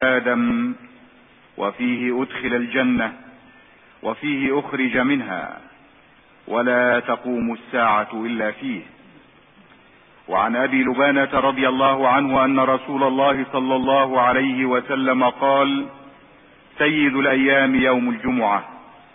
آدم وفيه أدخل الجنة وفيه أخرج منها، ولا تقوم الساعة إلا فيه. وعن أبي لبانة رضي الله عنه أن رسول الله صلى الله عليه وسلم قال: سيد الأيام يوم الجمعة،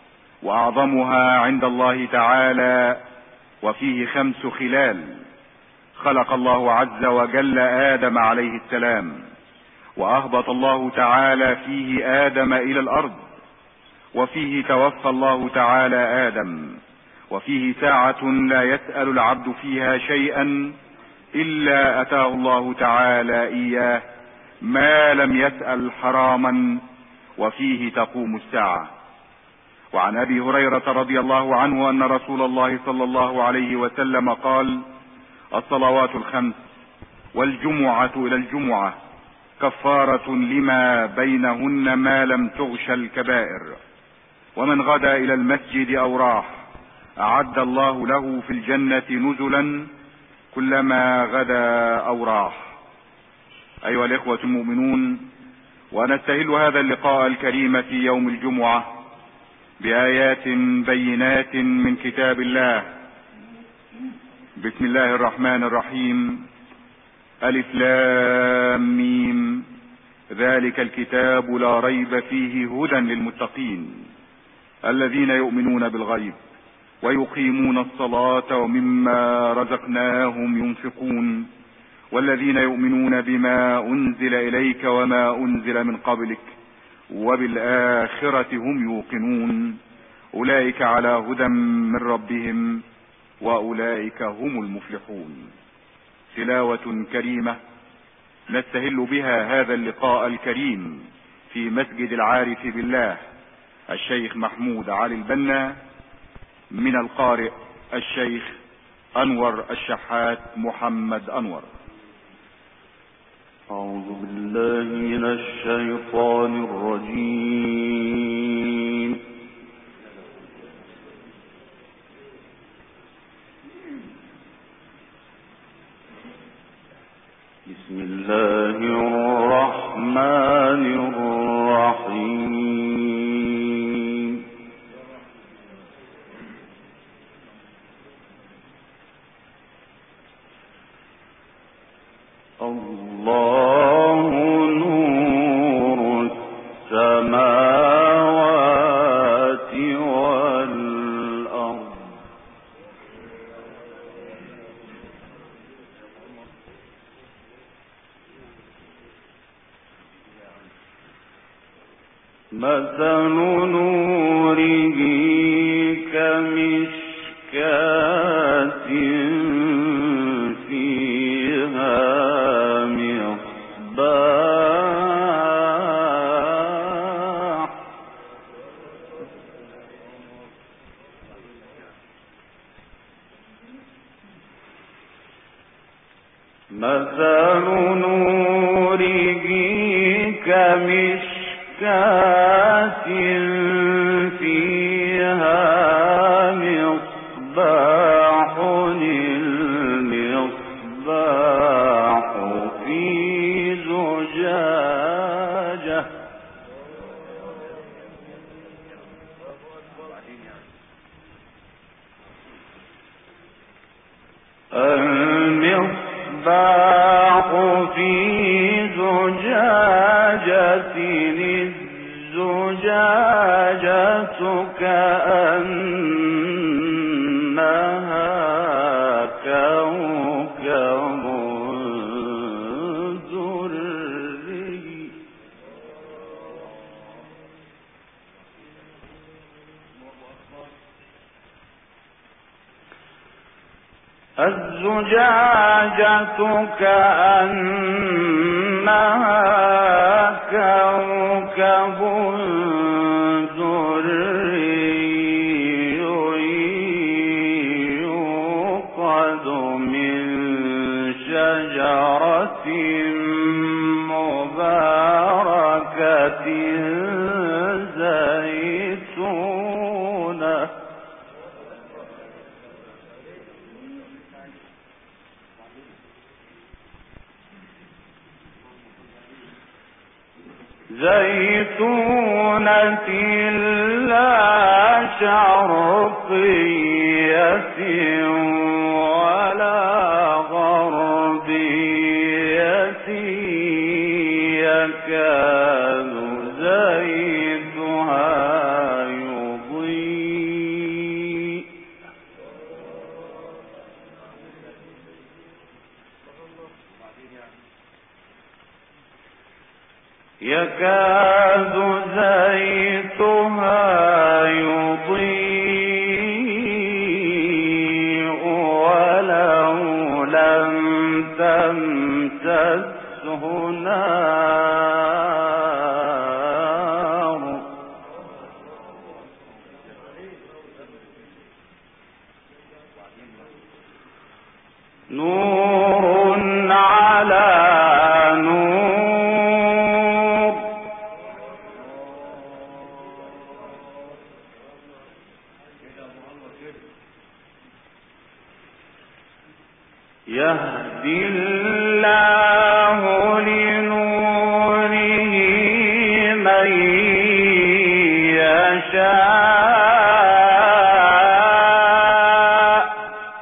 وأعظمها عند الله تعالى، وفيه 5 خلال. خلق الله عز وجل آدم عليه السلام، وأهبط الله تعالى فيه آدم إلى الأرض، وفيه توفى الله تعالى آدم، وفيه ساعة لا يسأل العبد فيها شيئا إلا أتاه الله تعالى إياه ما لم يسأل حراما، وفيه تقوم الساعة. وعن أبي هريرة رضي الله عنه أن رسول الله صلى الله عليه وسلم قال: الصلوات 5 والجمعة إلى الجمعة كفارة لما بينهن ما لم تغش الكبائر. ومن غدا إلى المسجد أو راح أعد الله له في الجنة نزلا كلما غدا أو راح. أيها الإخوة المؤمنون، ونستهل هذا اللقاء الكريم في يوم الجمعة بآيات بينات من كتاب الله. بسم الله الرحمن الرحيم. ألف لام ميم، ذلك الكتاب لا ريب فيه هدى للمتقين الذين يؤمنون بالغيب ويقيمون الصلاة ومما رزقناهم ينفقون والذين يؤمنون بما أنزل إليك وما أنزل من قبلك وبالآخرة هم يوقنون أولئك على هدى من ربهم وأولئك هم المفلحون. تلاوة كريمة نستهل بها هذا اللقاء الكريم في مسجد العارف بالله الشيخ محمود علي البنا، من القارئ الشيخ أنور الشحات محمد أنور. أعوذ بالله من الشيطان الرجيم. بسم الله الرحمن الرحيم. الله نور السماوات والأرض. مثل نوره كمشكاة فيها مصباح مثل نوره كمشكاة فيها مصباح المصباح في زجاجة المصباح في زجاجة الزجاجة كأنها كوكب دري الزجاجة كأنها كوكب دري يوقد من شجرة مباركة زيتونة زيتونة لا شرقية ولا غربية يكاد زيتها يضيء ولو لم تمسسه نار نور على نور يهدي الله لنوره من يشاء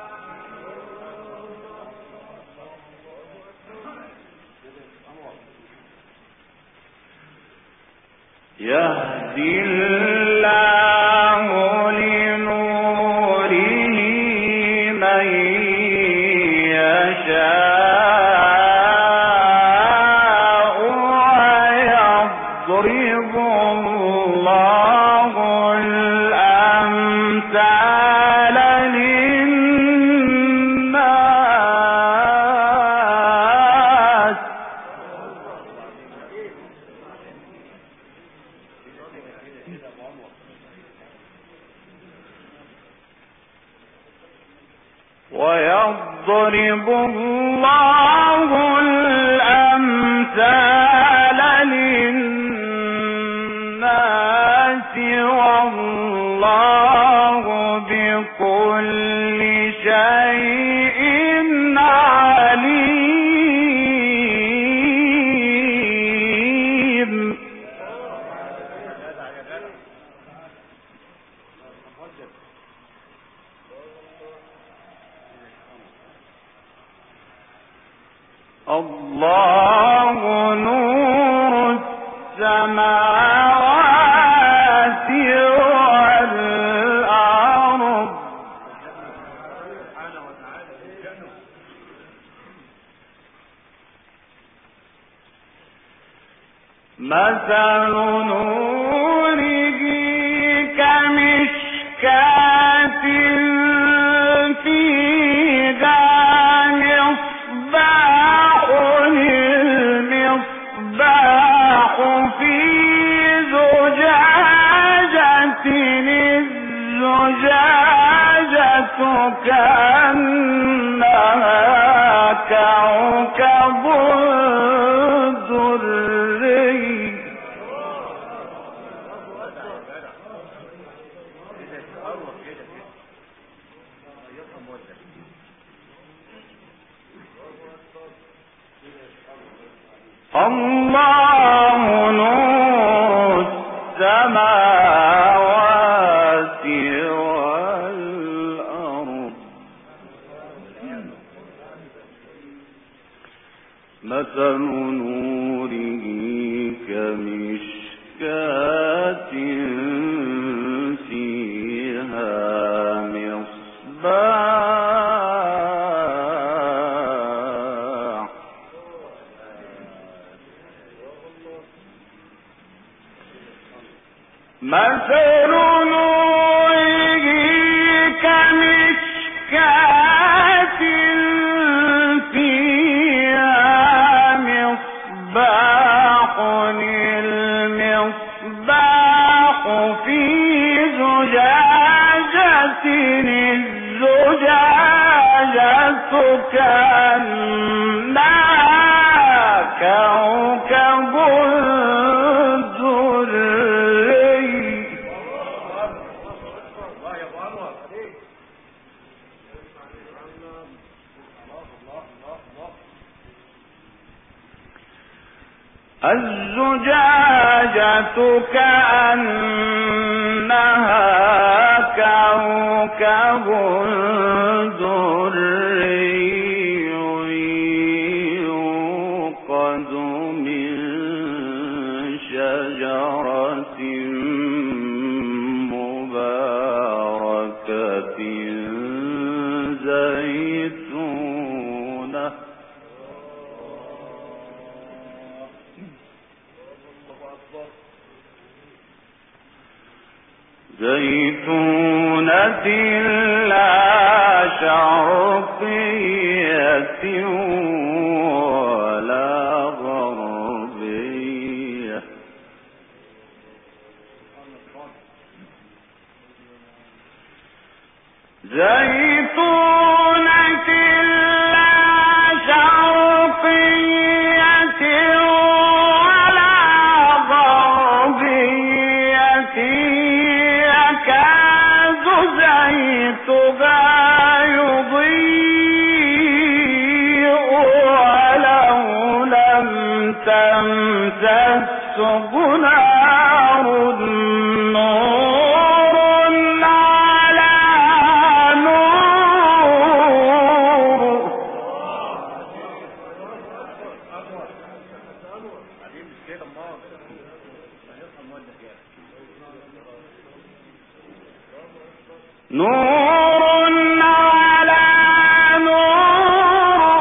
يهدي الله لنوره من يشاء ويضرب الله الأمثال للناس ويضرب الله الأمثال للناس والله بكل شيء عليم الله نور السماوات والأرض مثل نوره كمشكاة فيها المصباح في زجاجة الزجاجة كأنها كوكب دري الله نور السماوات والأرض مثل نوره كمشكاة فيها مصباح مثل نوره كمشكاة فيها مصباح المصباح في زجاجة الزجاجة كأنها كوكب دري الزجاجة كأنها كوكب دري يوقد من شجرة مباركة زيتونة لا شرقية ولا غربية زيتونة لا شرقية ولا غربية يكاد زيتها يضيء ولو لم تمسسه نار نور على نور نور على نور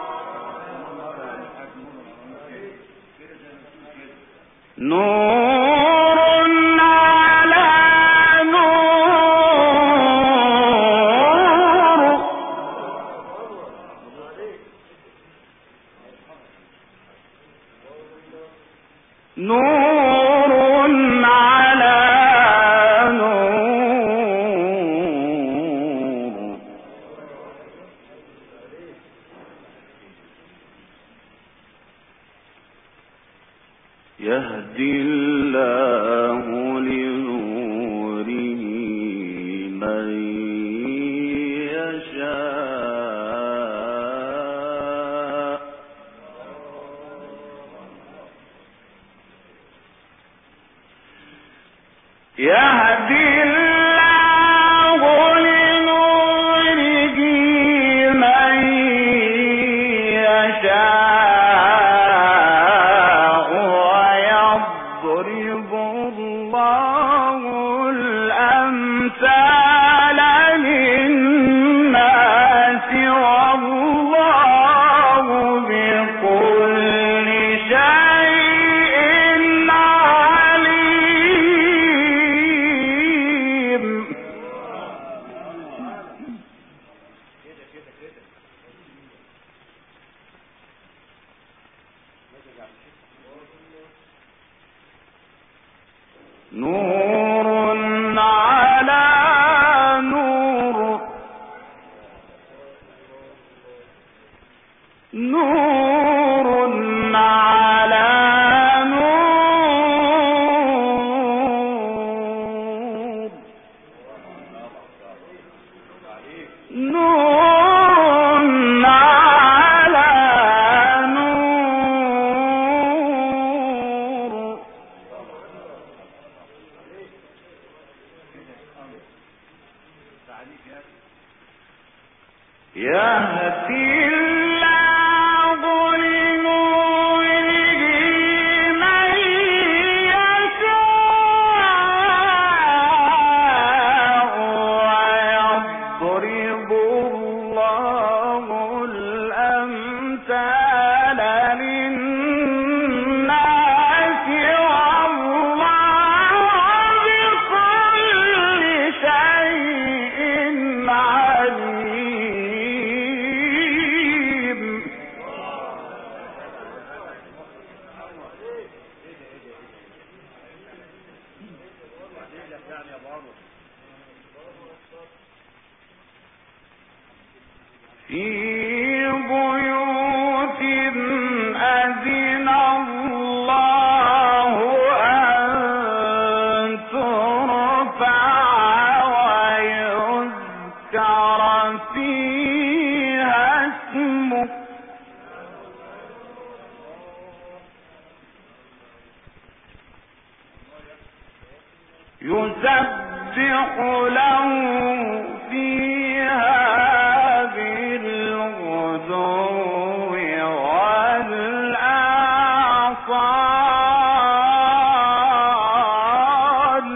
نور على نور نور على نور يهدي الله لنوره من يشاء يهدي الله لنوره من يشاء ويضرب الله الأمثال للناس والله بكل شيء عليم نور على نور نور على نور نور على نور يهدي الله لنوره من يشاء ويضرب الله الأمثال للناس والله بكل شيء عليم في بيوت أذن الله أن ترفع ويذكر فيها اسمه يسبح له فيها بالغدو والآصال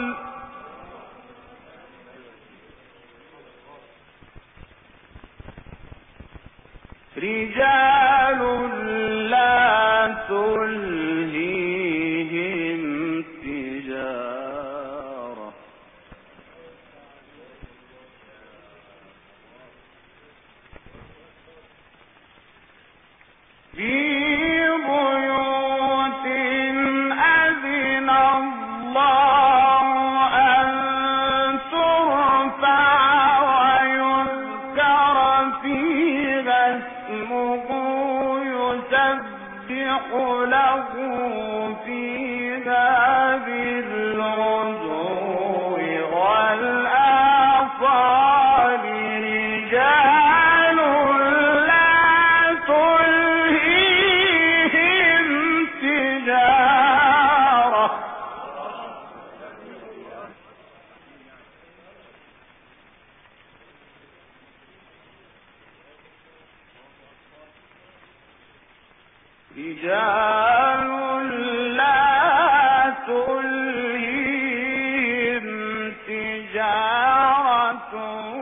رجال لا تلهيهم تجارة في بيوت أذن الله أن ترفع ويذكر فيها اسمه يسبح له فيها بالغدو والآصال رجال لا تلهيهم تجارة رجال لا تلهيهم تجارة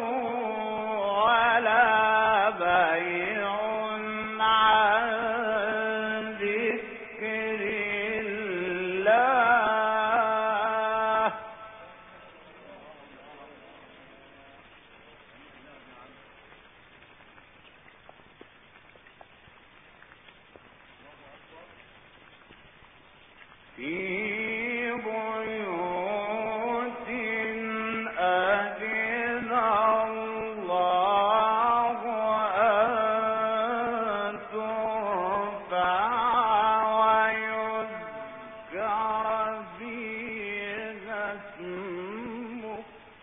ولا بيع عن ذكر الله في بيوت أذن الله أن ترفع ويذكر فيها اسمه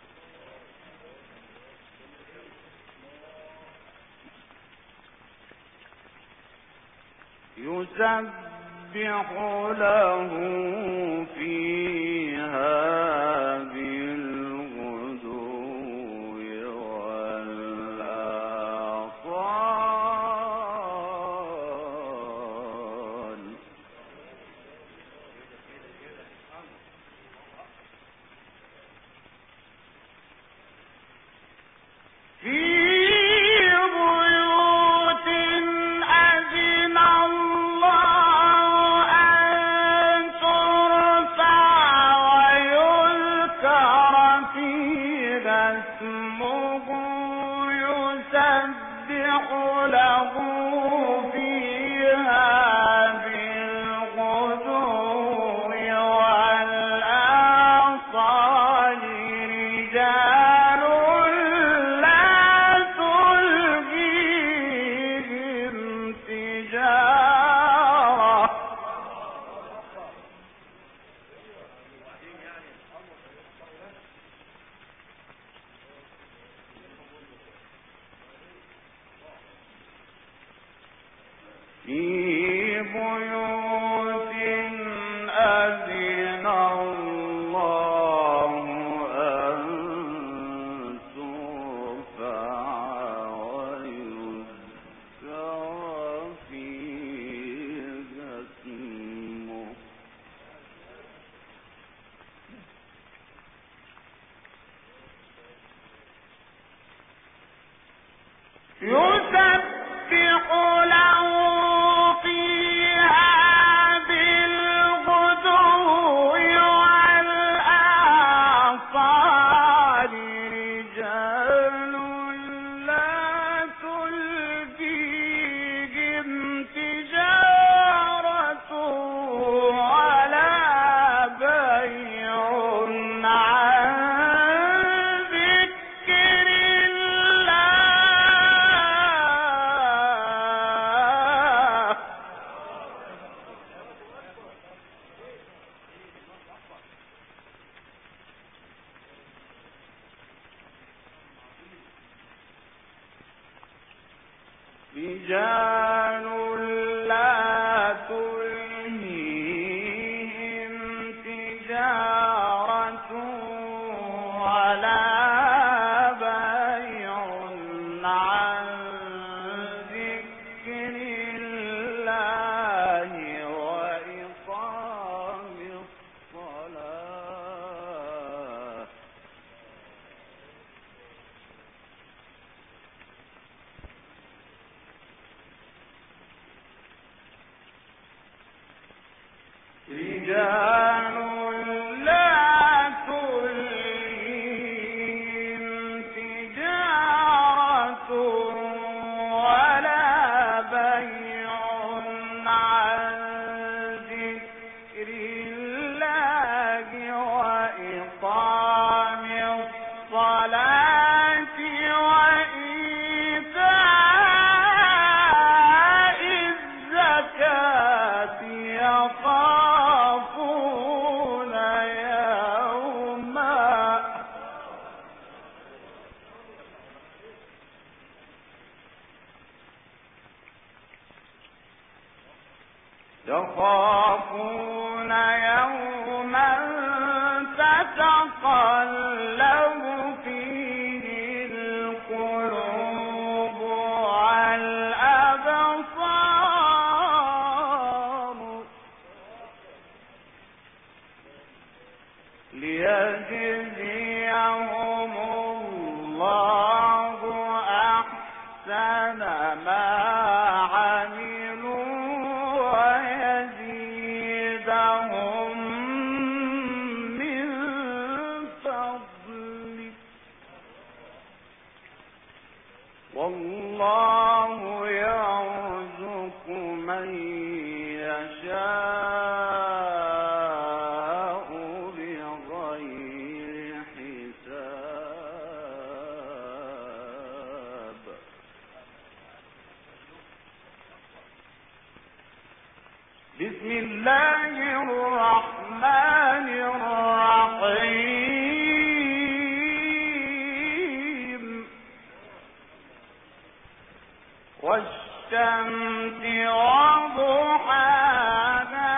يسبح له فيها بالغدو والآصال في بيوت أذن الله أن ترفع ويذكر فيها اسمه يسبح له فيها بالغدو والآصال رجال لا تلهيهم تجارة في بيوت أذن الله أن ترفع ويذكر فيها اسمه يسبح له فيها بالغدو والآصال رجال لا تلهيهم تجارة ولا بيع عن ذكر الله رجال لا تلهيهم تجارة رجال لا تلهيهم تجارة ولا بيع عن ذكر الله وإقام الصلاة وإيتاء الزكاة يخافون يوما تتقلب فيه القلوب والأبصار ليجزيهم الله أحسن ما عملوا ويزيدهم من فضله والله يرزق من يشاء بغير حساب. بسم الله الرحمن الرحيم. والشمس وضحاها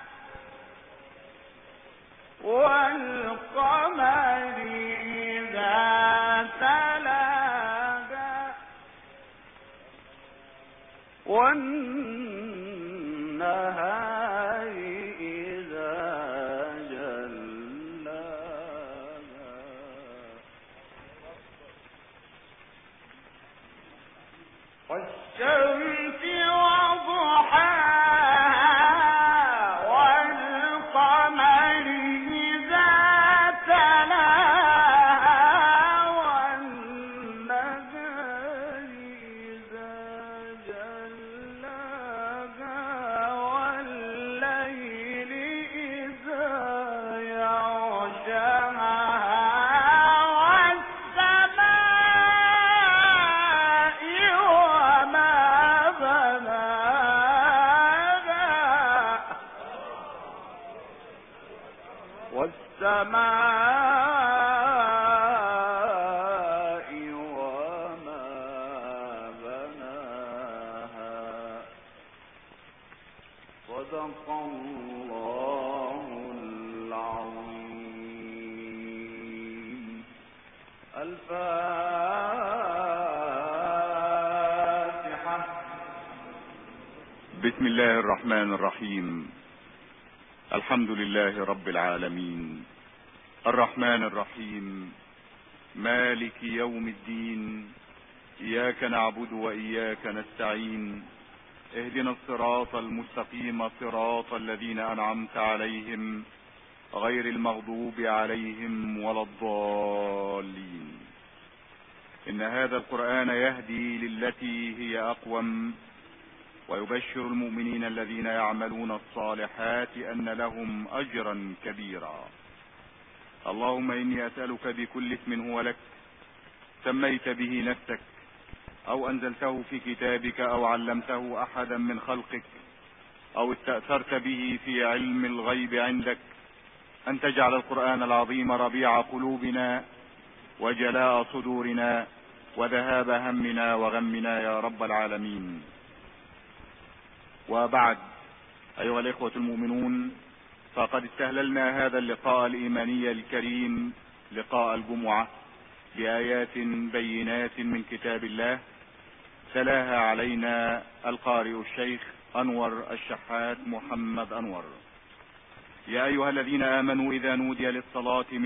والقمر إذا تلاها والنهار إذا جلاها والشمس وضحاها والقمر إذا تلاها والنهار إذا جلاها والليل إذا يغشاها والسماء وما بناها. صدق الله العظيم. الفاتحة. بسم الله الرحمن الرحيم. الحمد لله رب العالمين الرحمن الرحيم مالك يوم الدين. إياك نعبد وإياك نستعين. اهدنا الصراط المستقيم صراط الذين أنعمت عليهم غير المغضوب عليهم ولا الضالين. إن هذا القرآن يهدي للتي هي أقوم ويبشر المؤمنين الذين يعملون الصالحات أن لهم أجرا كبيرا. اللهم إني أسألك بكل اسم هو لك سميت به نفسك أو أنزلته في كتابك أو علمته أحدا من خلقك أو استأثرت به في علم الغيب عندك أن تجعل القرآن العظيم ربيع قلوبنا وجلاء صدورنا وذهاب همنا وغمنا يا رب العالمين. وبعد، أيها الإخوة المؤمنون، فقد استهللنا هذا اللقاء الإيماني الكريم لقاء الجمعة بآيات بينات من كتاب الله تلاها علينا القارئ الشيخ أنور الشحات محمد أنور. يا أيها الذين آمنوا إذا نودي للصلاة